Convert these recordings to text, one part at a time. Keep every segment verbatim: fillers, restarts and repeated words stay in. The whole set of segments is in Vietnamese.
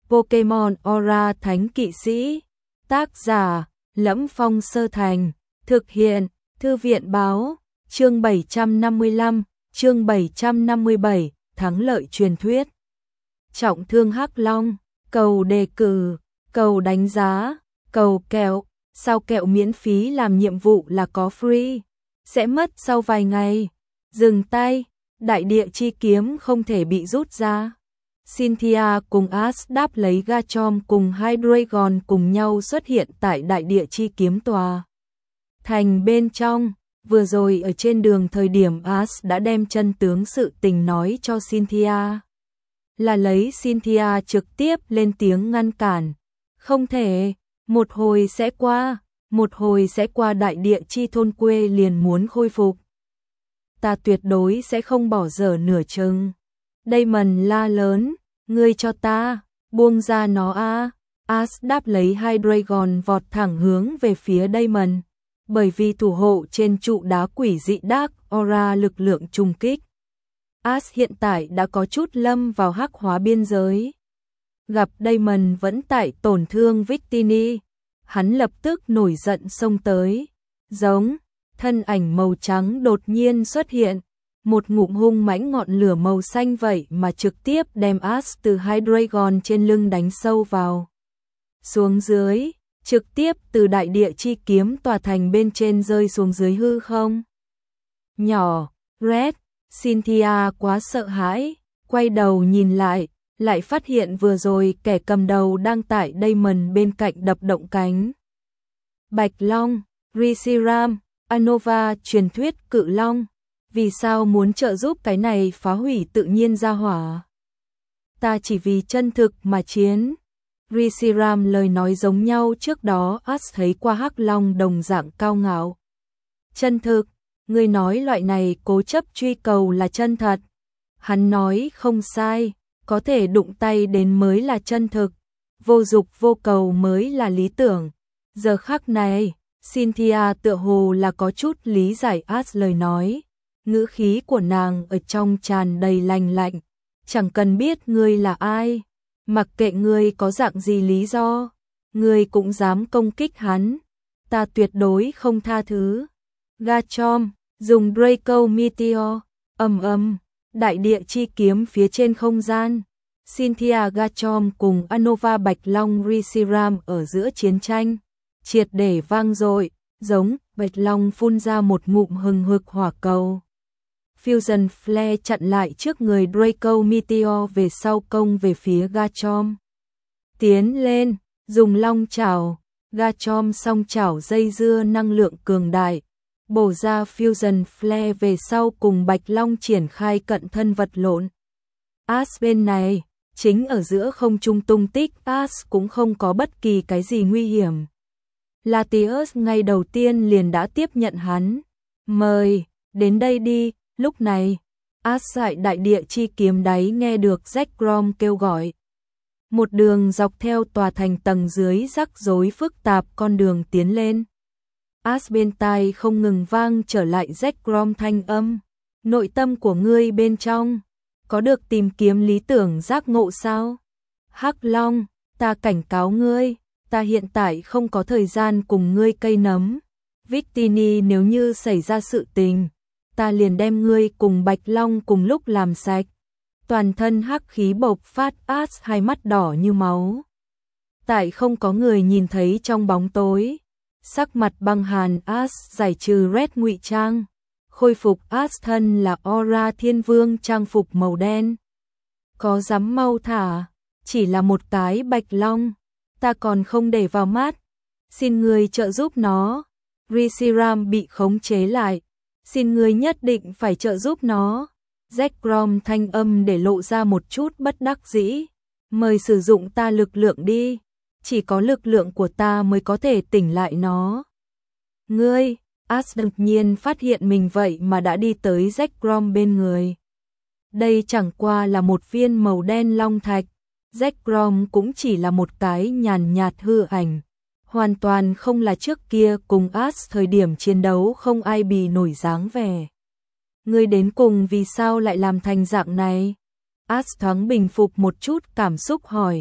Pokemon Aura Thánh Kỵ Sĩ. Tác giả: Lẫm Phong Sơ Thành. Thực hiện: Thư viện báo. Chương bảy trăm năm mươi lăm, chương bảy trăm năm mươi bảy, thắng lợi truyền thuyết. Trọng thương Hắc Long, cầu đề cử, cầu đánh giá, cầu kẹo, sao kẹo miễn phí làm nhiệm vụ là có free, sẽ mất sau vài ngày. Dừng tay, đại địa chi kiếm không thể bị rút ra. Cynthia cùng Ash đáp lấy Garchomp cùng Hydreigon cùng nhau xuất hiện tại đại địa chi kiếm tòa thành bên trong. Vừa rồi ở trên đường thời điểm Ash đã đem chân tướng sự tình nói cho Cynthia. Là lấy Cynthia trực tiếp lên tiếng ngăn cản. Không thể, một hồi sẽ qua, một hồi sẽ qua đại địa chi thôn quê liền muốn khôi phục. Ta tuyệt đối sẽ không bỏ dở nửa chừng. Damon la lớn, ngươi cho ta, buông ra nó a. Ash đáp lấy Hydreigon vọt thẳng hướng về phía Damon. Bởi vì thủ hộ trên trụ đá quỷ dị Dark Aura lực lượng trùng kích. Ash hiện tại đã có chút lâm vào hắc hóa biên giới. Gặp Damon vẫn tại tổn thương Victini, hắn lập tức nổi giận xông tới. Giống, thân ảnh màu trắng đột nhiên xuất hiện, một ngụm hung mãnh ngọn lửa màu xanh vậy mà trực tiếp đem Ash từ Hydreigon trên lưng đánh sâu vào. Xuống dưới, trực tiếp từ đại địa chi kiếm tòa thành bên trên rơi xuống dưới hư không. Nhỏ, Red, Cynthia quá sợ hãi, quay đầu nhìn lại, lại phát hiện vừa rồi kẻ cầm đầu đang tại Damon bên cạnh đập động cánh. Bạch Long, Reshiram, Unova truyền thuyết cự long, vì sao muốn trợ giúp cái này phá hủy tự nhiên ra hỏa? Ta chỉ vì chân thực mà chiến. Reshiram lời nói giống nhau trước đó Ash thấy qua Hắc Long đồng dạng cao ngạo. Chân thực, người nói loại này cố chấp truy cầu là chân thật. Hắn nói không sai, có thể đụng tay đến mới là chân thực, vô dục vô cầu mới là lý tưởng. Giờ khắc này, Cynthia tựa hồ là có chút lý giải Ash lời nói, ngữ khí của nàng ở trong tràn đầy lành lạnh, chẳng cần biết ngươi là ai, mặc kệ ngươi có dạng gì lý do, ngươi cũng dám công kích hắn, ta tuyệt đối không tha thứ. Garchomp dùng Draco Meteor, ầm ầm, đại địa chi kiếm phía trên không gian. Cynthia Garchomp cùng Unova Bạch Long Reshiram ở giữa chiến tranh, triệt để vang dội, giống Bạch Long phun ra một ngụm hừng hực hỏa cầu. Fusion Flare chặn lại trước người Draco Meteor về sau công về phía Garchomp. Tiến lên, dùng long chảo, Garchomp song chảo dây dưa năng lượng cường đại, bổ ra Fusion Flare về sau cùng Bạch Long triển khai cận thân vật lộn. Ash bên này, chính ở giữa không trung tung tích, Ash cũng không có bất kỳ cái gì nguy hiểm. Latios ngay đầu tiên liền đã tiếp nhận hắn. Mời, đến đây đi. Lúc này, Ash tại đại địa chi kiếm đáy nghe được Zekrom kêu gọi. Một đường dọc theo tòa thành tầng dưới rắc rối phức tạp con đường tiến lên. Ash bên tai không ngừng vang trở lại Zekrom thanh âm. Nội tâm của ngươi bên trong, có được tìm kiếm lý tưởng giác ngộ sao? Hắc Long, ta cảnh cáo ngươi, ta hiện tại không có thời gian cùng ngươi cây nấm. Victini nếu như xảy ra sự tình, ta liền đem ngươi cùng Bạch Long cùng lúc làm sạch. Toàn thân hắc khí bộc phát, Ash hai mắt đỏ như máu. Tại không có người nhìn thấy trong bóng tối, sắc mặt băng hàn, Ash giải trừ Red ngụy trang, khôi phục Ash thân là Aura Thiên Vương trang phục màu đen. Có dám mau thả, chỉ là một cái Bạch Long, ta còn không để vào mắt, xin người trợ giúp nó. Reshiram bị khống chế lại, xin người nhất định phải trợ giúp nó. Zekrom thanh âm để lộ ra một chút bất đắc dĩ, mời sử dụng ta lực lượng đi, chỉ có lực lượng của ta mới có thể tỉnh lại nó. Ngươi, Ash đột nhiên phát hiện mình vậy mà đã đi tới Zekrom bên người. Đây chẳng qua là một viên màu đen long thạch, Zekrom cũng chỉ là một cái nhàn nhạt hư ảnh, hoàn toàn không là trước kia cùng Ash thời điểm chiến đấu không ai bì nổi dáng vẻ. Ngươi đến cùng vì sao lại làm thành dạng này? Ash thoáng bình phục một chút cảm xúc hỏi.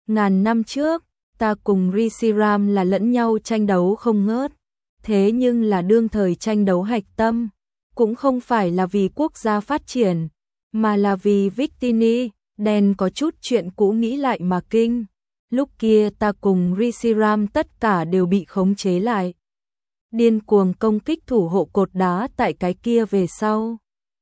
Ngàn năm trước, ta cùng Reshiram là lẫn nhau tranh đấu không ngớt, thế nhưng là đương thời tranh đấu hạch tâm, cũng không phải là vì quốc gia phát triển, mà là vì Victini, đen có chút chuyện cũ nghĩ lại mà kinh. Lúc kia ta cùng Reshiram tất cả đều bị khống chế lại. Điên cuồng công kích thủ hộ cột đá tại cái kia về sau.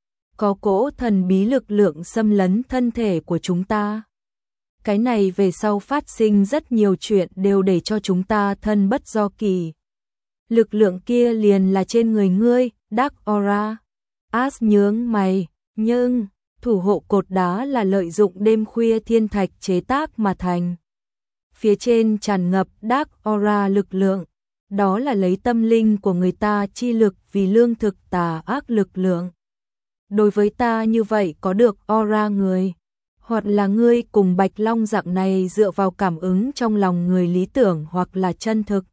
Có cỗ thần bí lực lượng xâm lấn thân thể của chúng ta. Cái này về sau phát sinh rất nhiều chuyện đều để cho chúng ta thân bất do kỳ. Lực lượng kia liền là trên người ngươi, Dark Aura. As nhướng mày, nhưng thủ hộ cột đá là lợi dụng đêm khuya thiên thạch chế tác mà thành. Phía trên tràn ngập Dark Aura lực lượng, đó là lấy tâm linh của người ta chi lực vì lương thực tà ác lực lượng. Đối với ta như vậy có được aura người, hoặc là ngươi cùng Bạch Long dạng này dựa vào cảm ứng trong lòng người lý tưởng hoặc là chân thực.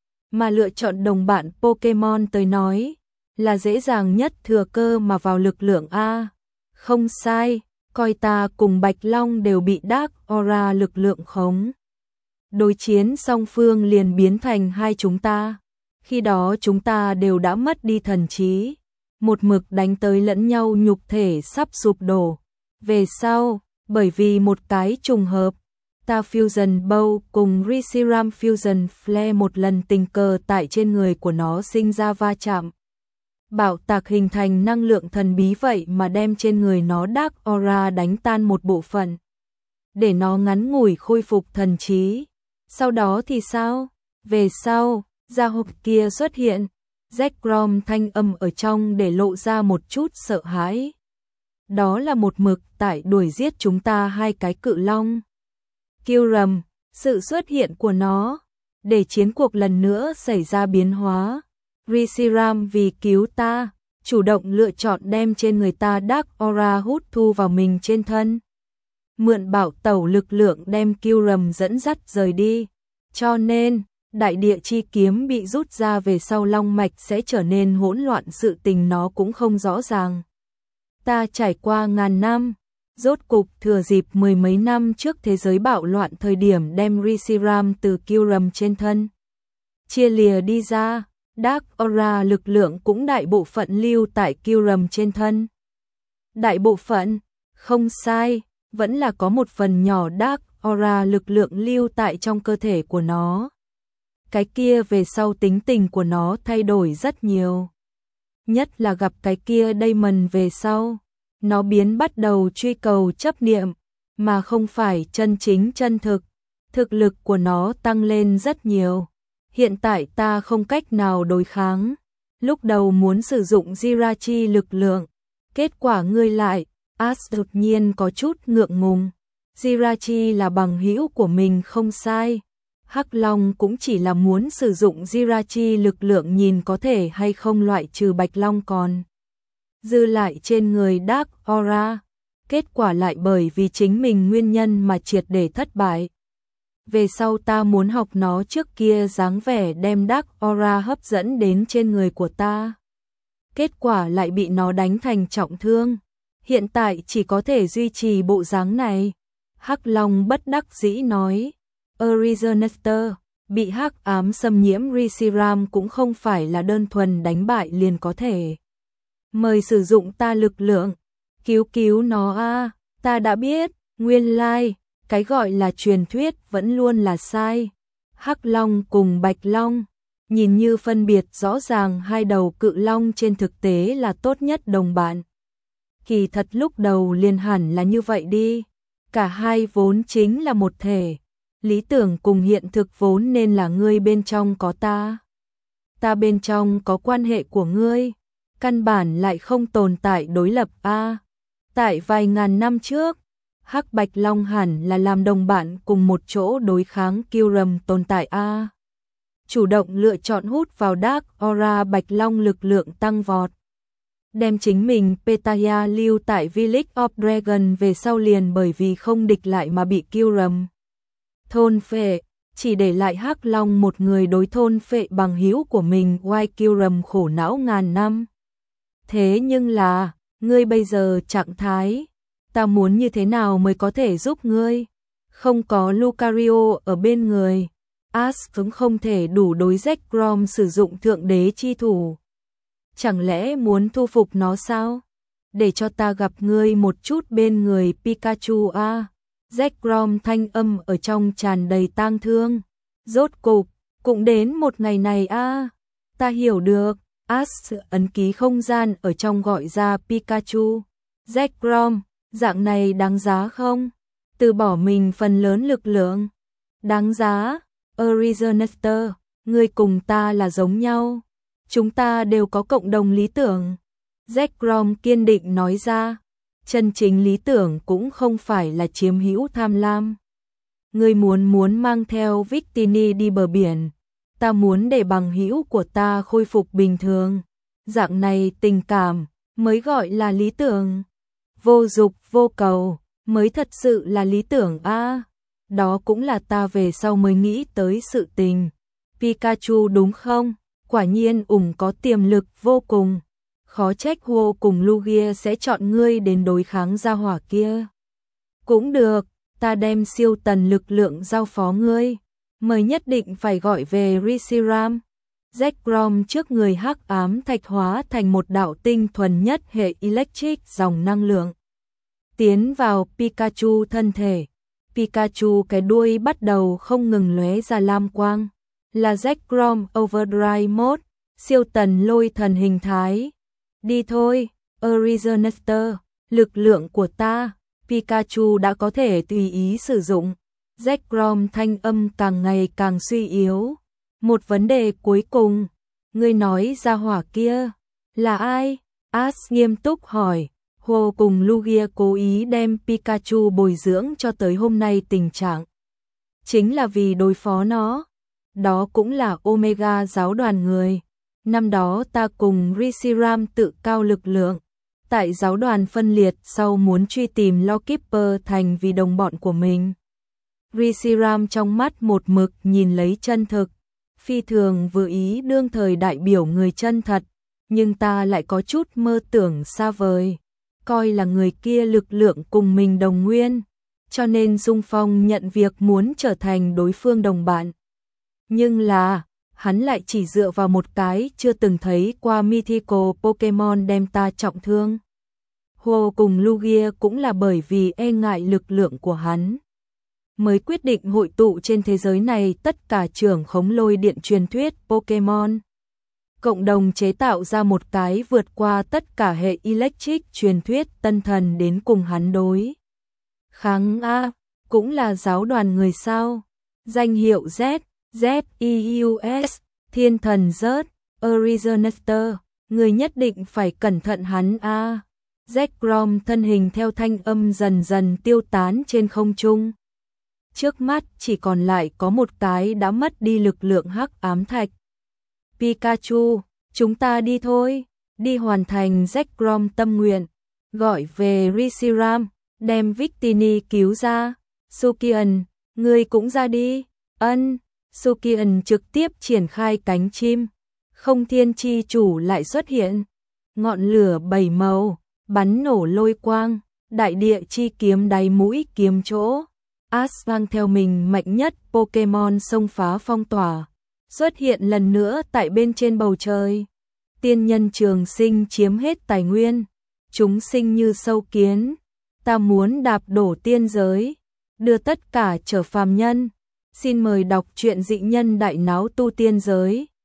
Mà lựa chọn đồng bạn Pokemon tới nói, là dễ dàng nhất thừa cơ mà vào lực lượng A. Không sai, coi ta cùng Bạch Long đều bị Dark Aura lực lượng khống. Đối chiến song phương liền biến thành hai chúng ta. Khi đó chúng ta đều đã mất đi thần trí, một mực đánh tới lẫn nhau nhục thể sắp sụp đổ. Về sau, bởi vì một cái trùng hợp, ta Fusion Bow cùng Reshiram Fusion Flare một lần tình cờ tại trên người của nó sinh ra va chạm. Bạo tạc hình thành năng lượng thần bí vậy mà đem trên người nó Dark Aura đánh tan một bộ phận, để nó ngắn ngủi khôi phục thần trí. Sau đó thì sao? Về sau, gia hộp kia xuất hiện, Zekrom thanh âm ở trong để lộ ra một chút sợ hãi. Đó là một mực tại đuổi giết chúng ta hai cái cự long. Kyurem, sự xuất hiện của nó, để chiến cuộc lần nữa xảy ra biến hóa. Reshiram vì cứu ta, chủ động lựa chọn đem trên người ta Dark Aura hút thu vào mình trên thân. Mượn bảo tẩu lực lượng đem Kyurem dẫn dắt rời đi. Cho nên, đại địa chi kiếm bị rút ra về sau long mạch sẽ trở nên hỗn loạn, sự tình nó cũng không rõ ràng. Ta trải qua ngàn năm, rốt cục thừa dịp mười mấy năm trước thế giới bạo loạn thời điểm đem Reshiram từ Kyurem trên thân chia lìa đi ra. Dark Aura lực lượng cũng đại bộ phận lưu tại Kyurem trên thân. Đại bộ phận, không sai, vẫn là có một phần nhỏ Dark Aura lực lượng lưu tại trong cơ thể của nó. Cái kia về sau tính tình của nó thay đổi rất nhiều. Nhất là gặp cái kia Daemon về sau, nó biến bắt đầu truy cầu chấp niệm, mà không phải chân chính chân thực. Thực lực của nó tăng lên rất nhiều. Hiện tại ta không cách nào đối kháng. Lúc đầu muốn sử dụng Jirachi lực lượng, kết quả ngươi lại, As đột nhiên có chút ngượng ngùng. Jirachi là bằng hữu của mình không sai. Hắc Long cũng chỉ là muốn sử dụng Jirachi lực lượng nhìn có thể hay không loại trừ Bạch Long còn dư lại trên người Dark Aura. Kết quả lại bởi vì chính mình nguyên nhân mà triệt để thất bại. Về sau ta muốn học nó trước kia dáng vẻ đem Dark Aura hấp dẫn đến trên người của ta. Kết quả lại bị nó đánh thành trọng thương. Hiện tại chỉ có thể duy trì bộ dáng này. Hắc Long bất đắc dĩ nói. Originator, bị hắc ám xâm nhiễm Reshiram cũng không phải là đơn thuần đánh bại liền có thể. Mời sử dụng ta lực lượng. Cứu cứu nó a, ta đã biết, nguyên lai, cái gọi là truyền thuyết vẫn luôn là sai. Hắc Long cùng Bạch Long, nhìn như phân biệt rõ ràng hai đầu cự long trên thực tế là tốt nhất đồng bạn. Kỳ thật lúc đầu liền hẳn là như vậy đi. Cả hai vốn chính là một thể. Lý tưởng cùng hiện thực vốn nên là ngươi bên trong có ta. Ta bên trong có quan hệ của ngươi. Căn bản lại không tồn tại đối lập a. Tại vài ngàn năm trước, Hắc Bạch Long hẳn là làm đồng bạn cùng một chỗ đối kháng Kyurem tồn tại a. Chủ động lựa chọn hút vào Dark Aura Bạch Long lực lượng tăng vọt. Đem chính mình Petaya lưu tại Village of Dragon về sau liền bởi vì không địch lại mà bị Kyurem thôn phệ, chỉ để lại Hắc Long một người đối thôn phệ bằng hữu của mình. Why Kyurem khổ não ngàn năm. Thế nhưng là, ngươi bây giờ trạng thái, ta muốn như thế nào mới có thể giúp ngươi? Không có Lucario ở bên người, Ash cũng không thể đủ đối Zekrom sử dụng thượng đế chi thủ. Chẳng lẽ muốn thu phục nó sao? Để cho ta gặp ngươi một chút bên người Pikachu a. À. Zekrom thanh âm ở trong tràn đầy tang thương. Rốt cục, cũng đến một ngày này a. À. Ta hiểu được, Ash ấn ký không gian ở trong gọi ra Pikachu. Zekrom, dạng này đáng giá không? Từ bỏ mình phần lớn lực lượng. Đáng giá, Originator, ngươi cùng ta là giống nhau. Chúng ta đều có cộng đồng lý tưởng. Zekrom kiên định nói ra, chân chính lý tưởng cũng không phải là chiếm hữu tham lam. Ngươi muốn muốn mang theo Victini đi bờ biển, ta muốn để bằng hữu của ta khôi phục bình thường. Dạng này tình cảm mới gọi là lý tưởng. Vô dục vô cầu mới thật sự là lý tưởng a. À, đó cũng là ta về sau mới nghĩ tới sự tình. Pikachu đúng không? Quả nhiên ủng có tiềm lực vô cùng. Khó trách Huo cùng Lugia sẽ chọn ngươi đến đối kháng gia hỏa kia. Cũng được, ta đem siêu tần lực lượng giao phó ngươi. Mời nhất định phải gọi về Reshiram. Zekrom trước người hắc ám thạch hóa thành một đạo tinh thuần nhất hệ electric dòng năng lượng. Tiến vào Pikachu thân thể. Pikachu cái đuôi bắt đầu không ngừng lóe ra lam quang. Là Zekrom Overdrive Mode, siêu tần lôi thần hình thái. Đi thôi, Originator, lực lượng của ta. Pikachu đã có thể tùy ý sử dụng. Zekrom thanh âm càng ngày càng suy yếu. Một vấn đề cuối cùng, ngươi nói ra hỏa kia là ai? Ash nghiêm túc hỏi. Hồ cùng Lugia cố ý đem Pikachu bồi dưỡng cho tới hôm nay tình trạng. Chính là vì đối phó nó. Đó cũng là Omega giáo đoàn người. Năm đó ta cùng Reshiram tự cao lực lượng. Tại giáo đoàn phân liệt sau muốn truy tìm Lawkeeper thành vì đồng bọn của mình. Reshiram trong mắt một mực nhìn lấy chân thực. Phi thường vừa ý đương thời đại biểu người chân thật. Nhưng ta lại có chút mơ tưởng xa vời. Coi là người kia lực lượng cùng mình đồng nguyên. Cho nên Dung Phong nhận việc muốn trở thành đối phương đồng bạn. Nhưng là, hắn lại chỉ dựa vào một cái chưa từng thấy qua mythical Pokemon đem ta trọng thương. Hồ cùng Lugia cũng là bởi vì e ngại lực lượng của hắn. Mới quyết định hội tụ trên thế giới này tất cả trưởng khống lôi điện truyền thuyết Pokemon. Cộng đồng chế tạo ra một cái vượt qua tất cả hệ electric truyền thuyết tân thần đến cùng hắn đối. Kháng A, cũng là giáo đoàn người sao. Danh hiệu Z, Z E U S, thiên thần rớt, Originator, người nhất định phải cẩn thận hắn A. Zekrom thân hình theo thanh âm dần dần tiêu tán trên không trung. Trước mắt chỉ còn lại có một cái đã mất đi lực lượng hắc ám thạch. Pikachu, chúng ta đi thôi, đi hoàn thành Zekrom tâm nguyện, gọi về Reshiram, đem Victini cứu ra. Sukian, ngươi cũng ra đi. Ân, Sukian trực tiếp triển khai cánh chim. Không thiên chi chủ lại xuất hiện. Ngọn lửa bảy màu, bắn nổ lôi quang, đại địa chi kiếm đáy mũi kiếm chỗ. Ash mang theo mình mạnh nhất Pokemon xông phá phong tỏa. Xuất hiện lần nữa tại bên trên bầu trời. Tiên nhân trường sinh chiếm hết tài nguyên. Chúng sinh như sâu kiến. Ta muốn đạp đổ tiên giới. Đưa tất cả trở phàm nhân. Xin mời đọc truyện dị nhân đại náo tu tiên giới.